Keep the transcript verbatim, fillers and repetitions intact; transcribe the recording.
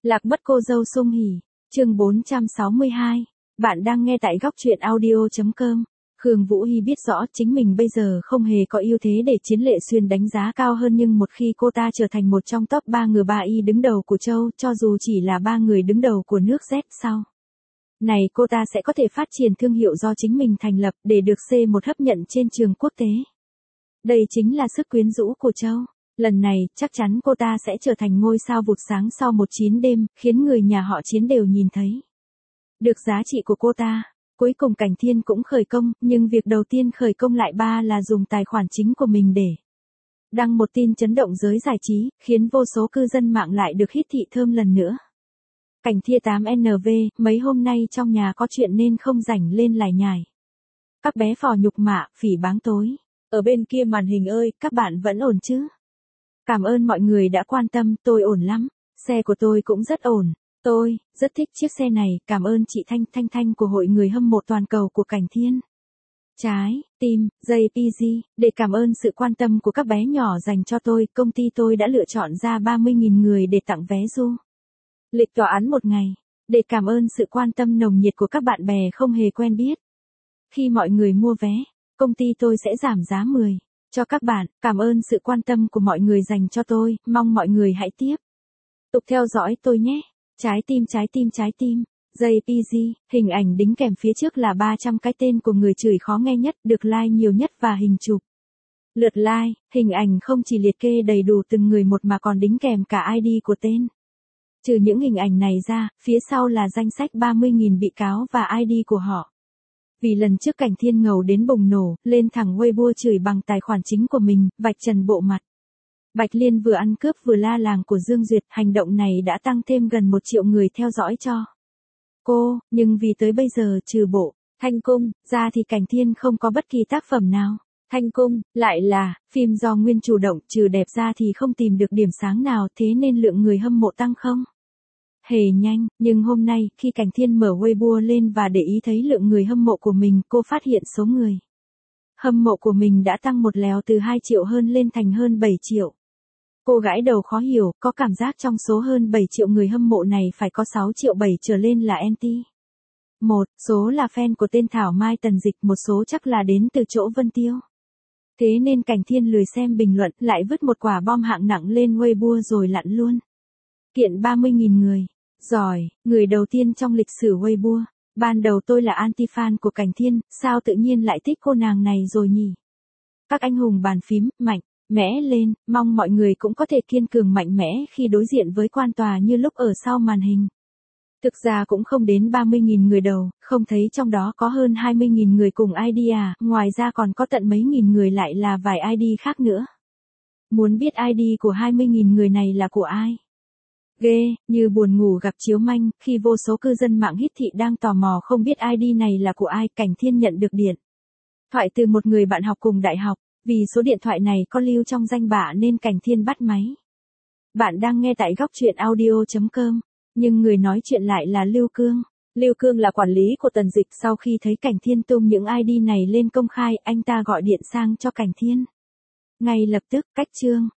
Lạc mất cô dâu Sung Hỉ, chương bốn trăm sáu mươi hai. Bạn đang nghe tại góc truyện audio chấm com. Khương Vũ Hi biết rõ chính mình bây giờ không hề có ưu thế để Chiến Lệ Xuyên đánh giá cao hơn, nhưng một khi cô ta trở thành một trong top ba ngừa ba y đứng đầu của châu, cho dù chỉ là ba người đứng đầu của nước Z sau này, cô ta sẽ có thể phát triển thương hiệu do chính mình thành lập để được C một hấp nhận trên trường quốc tế. Đây chính là sức quyến rũ của châu. Lần này, chắc chắn cô ta sẽ trở thành ngôi sao vụt sáng sau một chín đêm, khiến người nhà họ Chiến đều nhìn thấy được giá trị của cô ta. Cuối cùng Cảnh Thiên cũng khởi công, nhưng việc đầu tiên khởi công lại ba là dùng tài khoản chính của mình để đăng một tin chấn động giới giải trí, khiến vô số cư dân mạng lại được hít thị thơm lần nữa. Cảnh Thiên tám N V, mấy hôm nay trong nhà có chuyện nên không rảnh lên lải nhải. Các bé phò nhục mạ, phỉ báng tối. Ở bên kia màn hình ơi, các bạn vẫn ổn chứ? Cảm ơn mọi người đã quan tâm, tôi ổn lắm. Xe của tôi cũng rất ổn. Tôi rất thích chiếc xe này, cảm ơn chị Thanh Thanh Thanh của Hội Người Hâm Mộ Toàn Cầu của Cảnh Thiên. Trái tim, J P G, để cảm ơn sự quan tâm của các bé nhỏ dành cho tôi, công ty tôi đã lựa chọn ra ba mươi nghìn người để tặng vé du lịch tòa án một ngày. Để cảm ơn sự quan tâm nồng nhiệt của các bạn bè không hề quen biết. Khi mọi người mua vé, công ty tôi sẽ giảm giá mười cho các bạn. Cảm ơn sự quan tâm của mọi người dành cho tôi, mong mọi người hãy tiếp tục theo dõi tôi nhé. Trái tim trái tim trái tim, J P G, hình ảnh đính kèm phía trước là ba trăm cái tên của người chửi khó nghe nhất, được like nhiều nhất và hình chụp lượt like, hình ảnh không chỉ liệt kê đầy đủ từng người một mà còn đính kèm cả I D của tên. Trừ những hình ảnh này ra, phía sau là danh sách ba mươi nghìn bị cáo và I D của họ. Vì lần trước Cảnh Thiên ngầu đến bùng nổ, lên thẳng Weibo chửi bằng tài khoản chính của mình, vạch trần bộ mặt Bạch Liên vừa ăn cướp vừa la làng của Dương Duyệt, hành động này đã tăng thêm gần một triệu người theo dõi cho cô, nhưng vì tới bây giờ trừ bộ Thanh Cung ra thì Cảnh Thiên không có bất kỳ tác phẩm nào. Thanh Cung lại là phim do Nguyên chủ động, trừ đẹp ra thì không tìm được điểm sáng nào, thế nên lượng người hâm mộ tăng không hề nhanh. Nhưng hôm nay, khi Cảnh Thiên mở Weibo lên và để ý thấy lượng người hâm mộ của mình, cô phát hiện số người hâm mộ của mình đã tăng một lèo từ hai triệu hơn lên thành hơn bảy triệu. Cô gãi đầu khó hiểu, có cảm giác trong số hơn bảy triệu người hâm mộ này phải có sáu triệu bảy trở lên là anti. Một số là fan của tên Thảo Mai Tần Dịch, một số chắc là đến từ chỗ Vân Tiêu. Thế nên Cảnh Thiên lười xem bình luận, lại vứt một quả bom hạng nặng lên Weibo rồi lặn luôn. Kiện ba mươi nghìn người. Giỏi, người đầu tiên trong lịch sử Weibo. Ban đầu tôi là anti-fan của Cảnh Thiên, sao tự nhiên lại thích cô nàng này rồi nhỉ? Các anh hùng bàn phím, mạnh mẽ lên, mong mọi người cũng có thể kiên cường mạnh mẽ khi đối diện với quan tòa như lúc ở sau màn hình. Thực ra cũng không đến ba mươi nghìn người đầu, không thấy trong đó có hơn hai mươi nghìn người cùng I D à, ngoài ra còn có tận mấy nghìn người lại là vài I D khác nữa. Muốn biết I D của hai mươi nghìn người này là của ai? Ghê, như buồn ngủ gặp chiếu manh, khi vô số cư dân mạng hít thị đang tò mò không biết I D này là của ai, Cảnh Thiên nhận được điện thoại từ một người bạn học cùng đại học. Vì số điện thoại này có lưu trong danh bạ nên Cảnh Thiên bắt máy. Bạn đang nghe tại góc truyện audio chấm com, nhưng người nói chuyện lại là Lưu Cương. Lưu Cương là quản lý của Tần Dịch, sau khi thấy Cảnh Thiên tung những I D này lên công khai, anh ta gọi điện sang cho Cảnh Thiên. Ngay lập tức, cách chương,